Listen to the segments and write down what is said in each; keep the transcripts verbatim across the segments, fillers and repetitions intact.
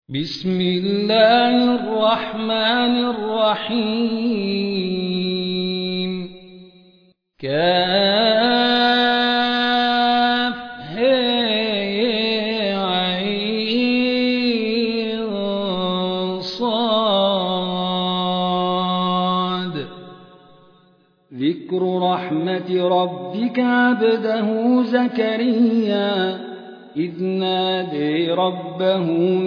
بسم الله الرحمن الرحيم كاف هاء عين صاد ذكر رحمة ربك عبده زكريا إذ نادي ربه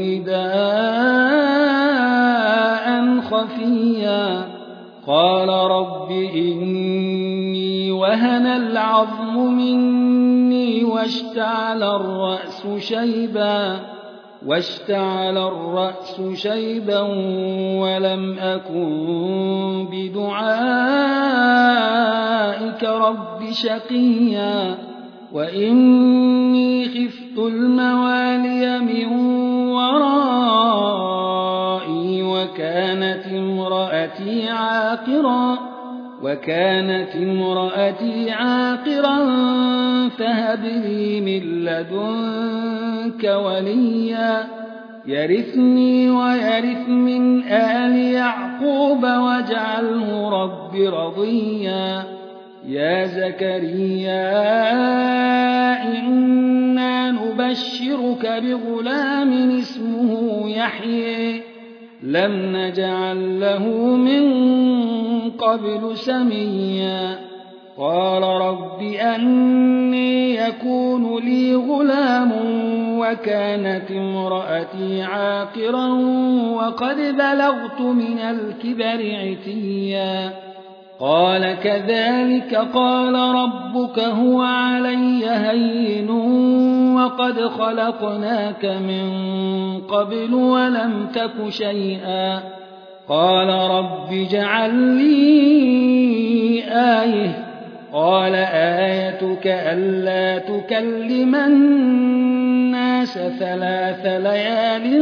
نداء خفيا قال رب إني وهن العظم مني واشتعل الرأس شيبا واشتعل الرأس شيبا ولم أكن بدعائك رب شقيا وإني خفت الموالي من ورائي وكانت امرأتي عاقرا وكانت امرأتي عاقرا فهب لي من لدنك وليا يرثني ويرث من آل يعقوب واجعله رب رضيا يا زكريا إنا نبشرك بغلام اسمه يحيى لم نجعل له من قبل سميا قال رب أني يكون لي غلام وكانت امرأتي عاقرا وقد بلغت من الكبر عتيا قال كذلك قال ربك هو علي هين وقد خلقناك من قبل ولم تك شيئا قال رب اجعل لي آية قال آيتك ألا تكلم الناس ثلاث ليال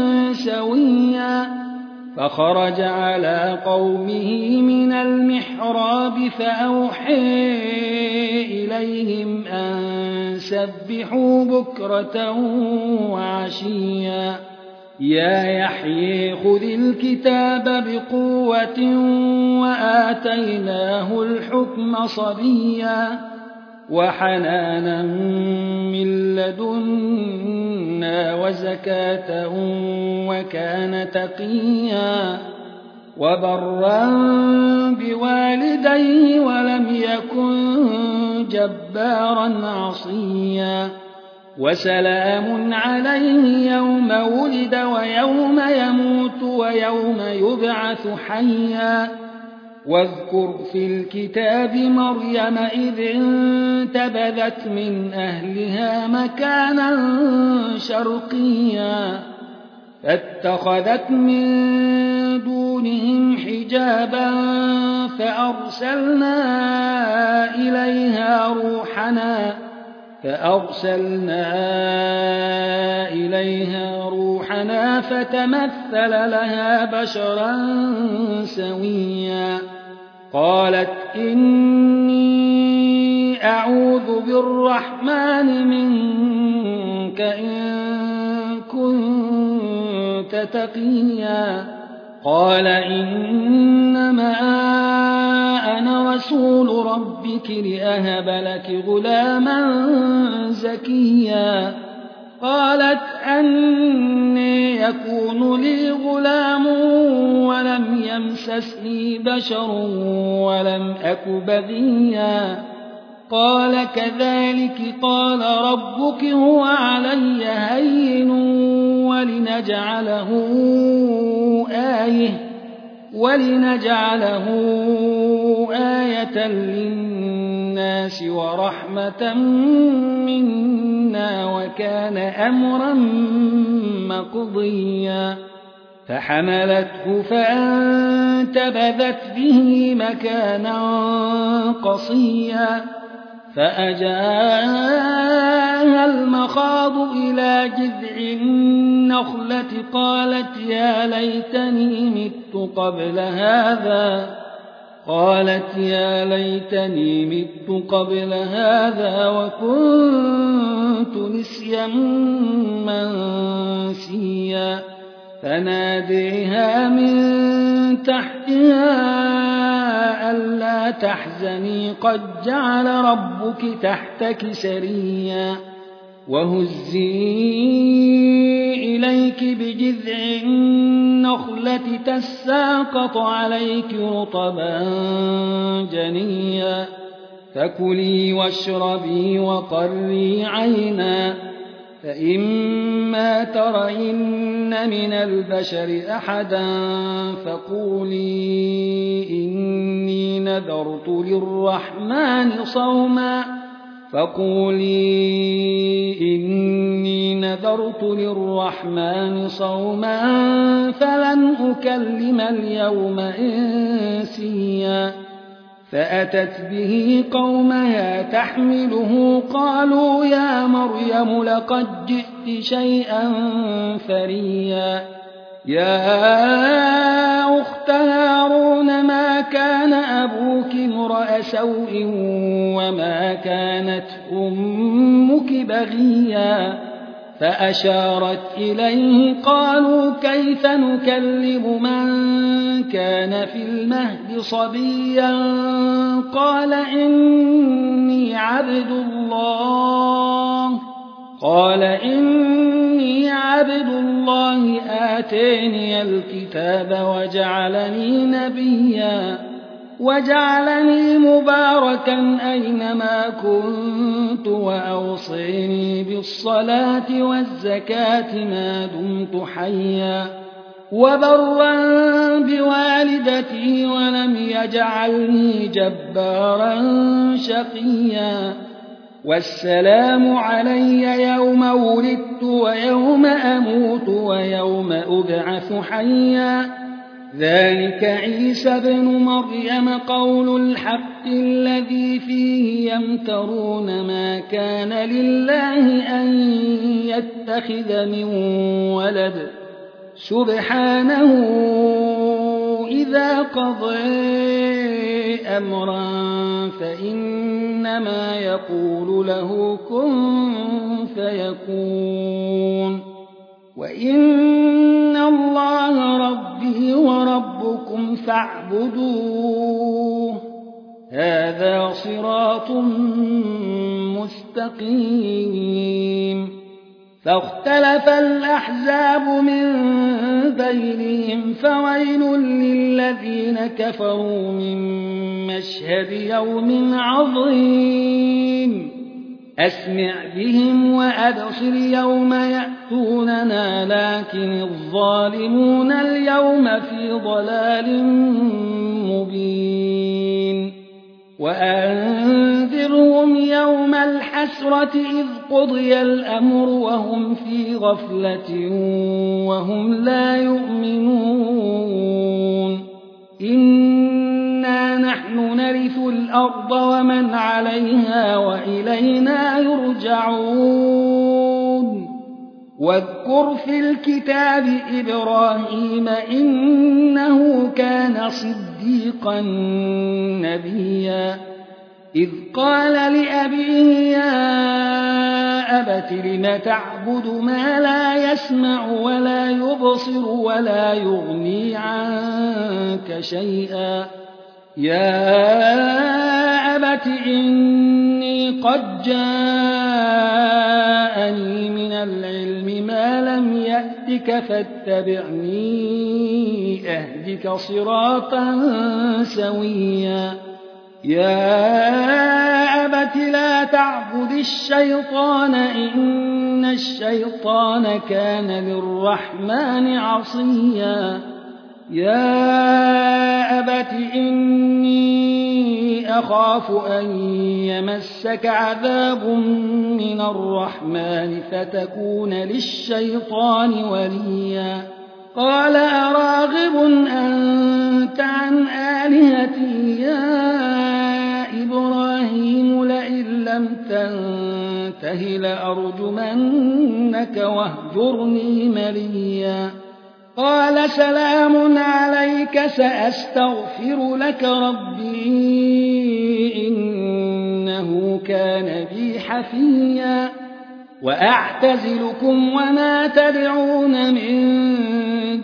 سويا فخرج على قومه من المحراب فأوحى إليهم أن سبحوا بكرة وعشيا يا يحيى خذ الكتاب بقوة وآتيناه الحكم صبيا وحنانا من لدنا وزكاة وكان تقيا وبرا بوالديه ولم يكن جبارا عصيا وسلام عليه يوم ولد ويوم يموت ويوم يبعث حيا واذكر في الكتاب مريم إذ انتبذت من أهلها مكانا شرقيا فاتخذت من دونهم حجابا فأرسلنا إليها روحنا فأرسلنا إليها روحنا فتمثل لها بشرا سويا قالت إني أعوذ بالرحمن منك إن كنت تقيا قال إنما أنا رسول ربك لأهب لك غلاما زكيا قالت أني يكون لي غلام ولم يمسسني بشر ولم أك بغيا قال كذلك قال ربك هو علي هين ولنجعله آية ولنجعله آية للناس ورحمة منا وكان أمرا مقضيا فحملته فانتبذت به مكانا قصيا فأجاءها المخاض إلى جذع النخلة قالت يا ليتني مت قبل هذا قالت يا ليتني مت قبل هذا وكنت نسيا منسيا فناديها من تحتها ألا تحزني قد جعل ربك تحتك سريا وهزي إليك بجذع النخلة تساقط عليك رطبا جنيا فكلي واشربي وقري عينا فإما ترين من البشر أحدا فقولي إني نذرت للرحمن صوما فقولي إني نذرت للرحمن صوما فلن أكلم اليوم إنسيا فأتت به قومها تحمله قالوا يا مريم لقد جئت شيئا فريا يا أخت هارون ما كان أبوك امرأ سوء وما كانت أمك بغيا فأشارت إليه قالوا كيف نكلم من كان في المهد صبيا قال إني عبد الله قال إني عبد الله آتاني الكتاب وجعلني نبيا وجعلني مباركا أينما كنت وأوصيني بالصلاة والزكاة ما دمت حيا وبرا بوالدتي ولم يجعلني جبارا شقيا والسلام علي يوم ولدت ويوم أموت ويوم أبعث حيا ذلك عيسى بن مريم قول الحق الذي فيه يمترون ما كان لله أن يتخذ من ولد سبحانه إذا قضى أمرا فإنما يقول له كن فيكون وإن الله ربي وربكم فاعبدوه هذا صراط مستقيم فاختلف الأحزاب من بينهم فويل للذين كفروا من مشهد يوم عظيم أسمع بهم وأبصر يوم يأتوننا لكن الظالمون اليوم في ضلال مبين وأنذرهم يوم الحسرة إذ قضي الأمر وهم في غفلة وهم لا يؤمنون إنا نحن نرث الأرض ومن عليها وإلينا يرجعون واذكر في الكتاب إبراهيم إنه كان صديقا نبيا إذ قال لأبيه يا أبت لم تعبد ما لا يسمع ولا يبصر ولا يغني عنك شيئا يا أبت إني قد جاءني من العلم ما لم يأتك فاتبعني أهدك صراطا سويا يا أبت لا تعبد الشيطان إن الشيطان كان للرحمن عصيا يا أبت إني أخاف أن يمسك عذاب من الرحمن فتكون للشيطان وليا قال أراغب أنت عن آلهتي يا إبراهيم لئن لم تنته لأرجمنك واهجرني مليا قال سلام عليك سأستغفر لك ربي إنه كان بي حفيا وأعتزلكم وما تدعون من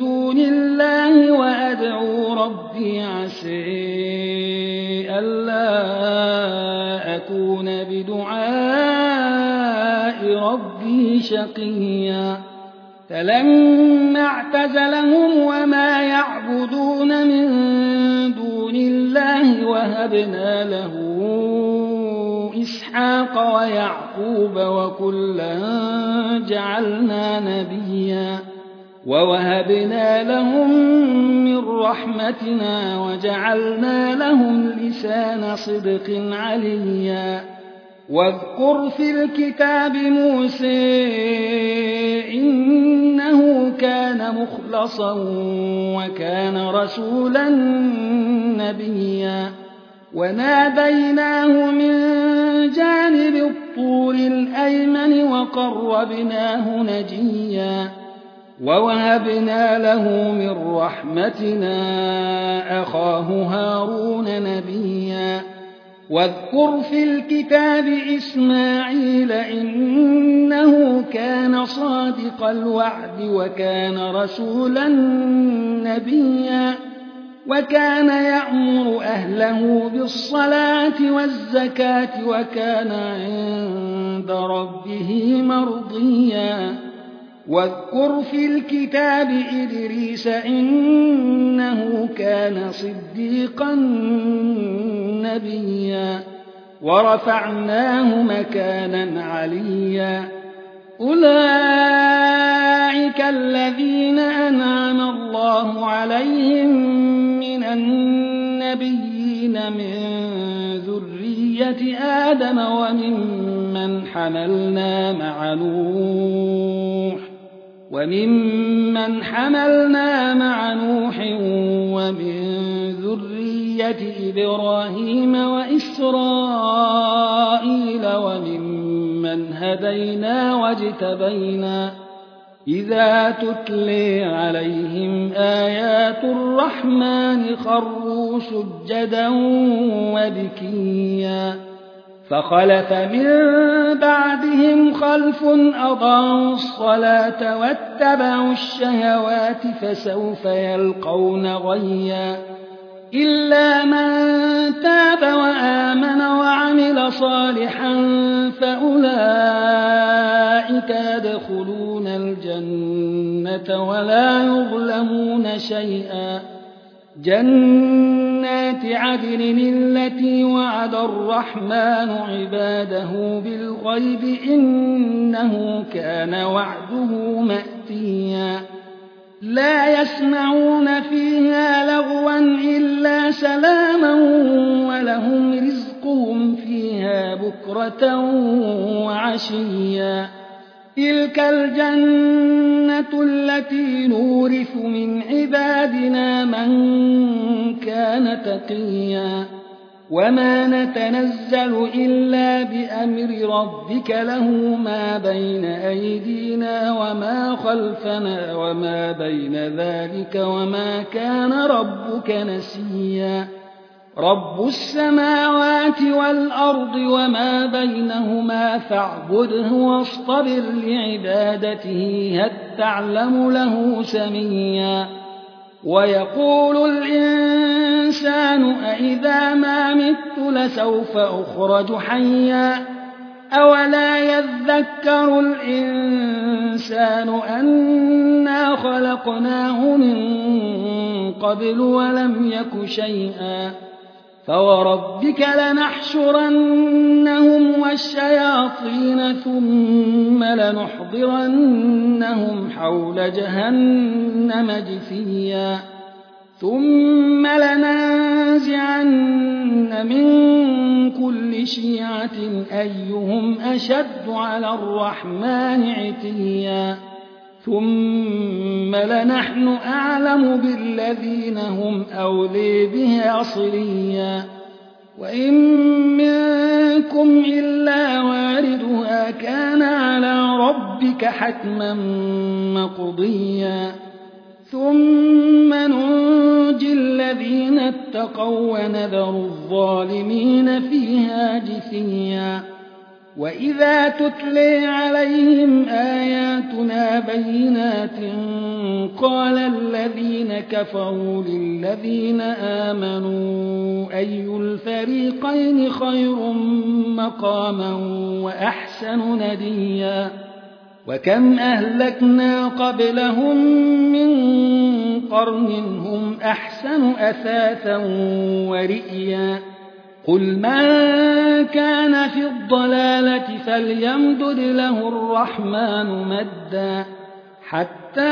شقيا فلما اعتزلهم وما يعبدون من دون الله وهبنا له إسحاق ويعقوب وكلا جعلنا نبيا ووهبنا لهم من رحمتنا وجعلنا لهم لسان صدق عليا واذكر في الكتاب موسى إنه كان مخلصا وكان رسولا نبيا وناديناه من جانب الطور الأيمن وقربناه نجيا ووهبنا له من رحمتنا أخاه هارون نبيا واذكر في الكتاب إسماعيل إنه كان صادق الوعد وكان رسولا نبيا وكان يأمر أهله بالصلاة والزكاة وكان عند ربه مرضيا واذكر في الكتاب إدريس إنه كان صديقا نبيا ورفعناه مكانا عليا أولئك الذين أنعم الله عليهم من النبيين من ذرية آدم وممن حملنا مع نوح وممن حملنا مع نوح ومن ذرية إبراهيم وإسرائيل وممن هدينا واجتبينا إذا تتلي عليهم آيات الرحمن خروا سجدا وبكيا فخلف من بعدهم خلف أضاعوا الصلاة واتبعوا الشهوات فسوف يلقون غيا إلا من تاب وآمن وعمل صالحا فأولئك يدخلون الجنة ولا يظلمون شيئا جنات عدن التي وعد الرحمن عباده بالغيب إنه كان وعده مأتيا لا يسمعون فيها لغوا إلا سلاما ولهم رزقهم فيها بكرة وعشيا تلك الجنة التي نورث من عبادنا من كان تقيا وما نتنزل إلا بأمر ربك له ما بين أيدينا وما خلفنا وما بين ذلك وما كان ربك نسيا رب السماوات والأرض وما بينهما فاعبده واصطبر لعبادته هل تعلم له سميا ويقول الإنسان أإذا ما مت لسوف أخرج حيا أولا يذكر الإنسان أنا خلقناه من قبل ولم يك شيئا فوربك لنحشرنهم والشياطين ثم لنحضرنهم حول جهنم جثيا ثم لننزعن من كل شيعة أيهم أشد على الرحمن عتيا ثم لنحن أعلم بالذين هم أولي بها صليا وإن منكم إلا واردها كان على ربك حتما مقضيا ثم ننجي الذين اتقوا ونذر الظالمين فيها جثيا وإذا تتلي عليهم آياتنا بينات قال الذين كفروا للذين آمنوا أي الفريقين خير مقاما وأحسن نديا وكم أهلكنا قبلهم من قرن هم أحسن أثاثا ورئيا قل من كان في الضلالة فليمدد له الرحمن مدا حتى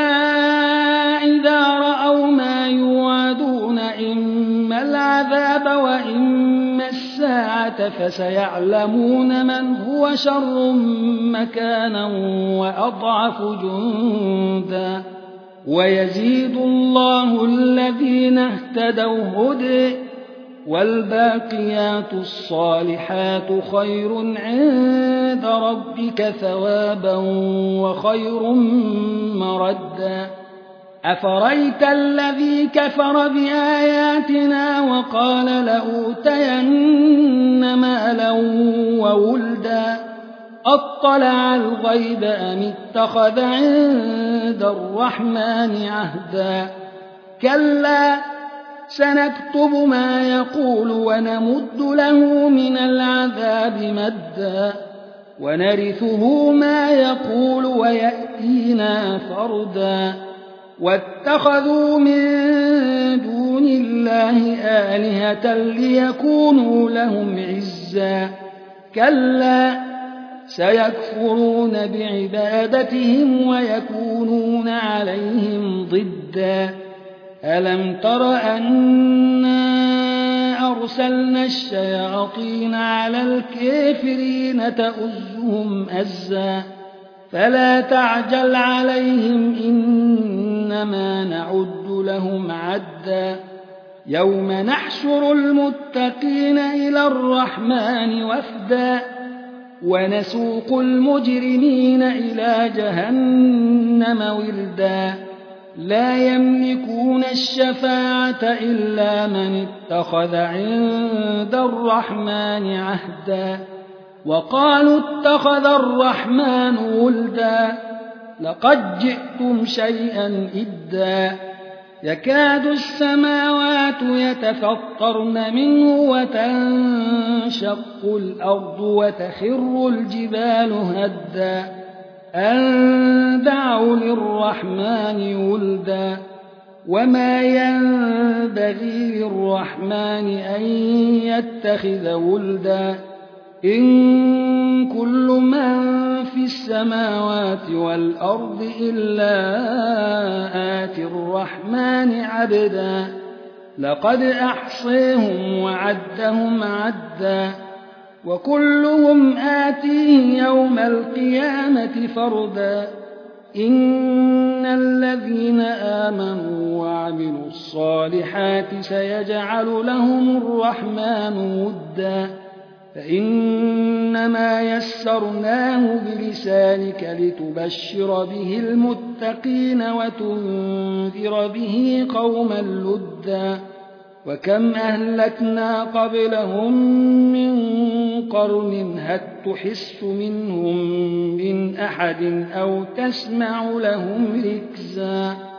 إذا رأوا ما يوعدون إما العذاب وإما الساعة فسيعلمون من هو شر مكانا وأضعف جندا ويزيد الله الذين اهتدوا هدى والباقيات الصالحات خير عند ربك ثوابا وخير مردا أفريت الذي كفر بآياتنا وقال لأوتين مالا وولدا أطلع الغيب أم اتخذ عند الرحمن عهدا كلا سنكتب ما يقول ونمد له من العذاب مدا ونرثه ما يقول ويأتينا فردا واتخذوا من دون الله آلهة ليكونوا لهم عزا كلا سيكفرون بعبادتهم ويكونون عليهم ضدا ألم تر أنا أرسلنا الشياطين على الكافرين تؤزهم أزا فلا تعجل عليهم إنما نعد لهم عدا يوم نحشر المتقين إلى الرحمن وفدا ونسوق المجرمين إلى جهنم وردا لا يملكون الشفاعة إلا من اتخذ عند الرحمن عهدا وقالوا اتخذ الرحمن ولدا لقد جئتم شيئا إدا يكاد السماوات يتفطرن منه وتنشق الأرض وتخر الجبال هدا أن دعوا للرحمن ولدا وما ينبغي للرحمن أن يتخذ ولدا إن كل من في السماوات والأرض إلا آتي الرحمن عبدا لقد أحصيهم وعدهم عدا وكلهم آتيه يوم القيامة فردا إن الذين آمنوا وعملوا الصالحات سيجعل لهم الرحمن ودا فإنما يسرناه بلسانك لتبشر به المتقين وتنذر به قوما لدا وكم أهلكنا قبلهم من قرن هل تحس منهم من أحد أو تسمع لهم ركزا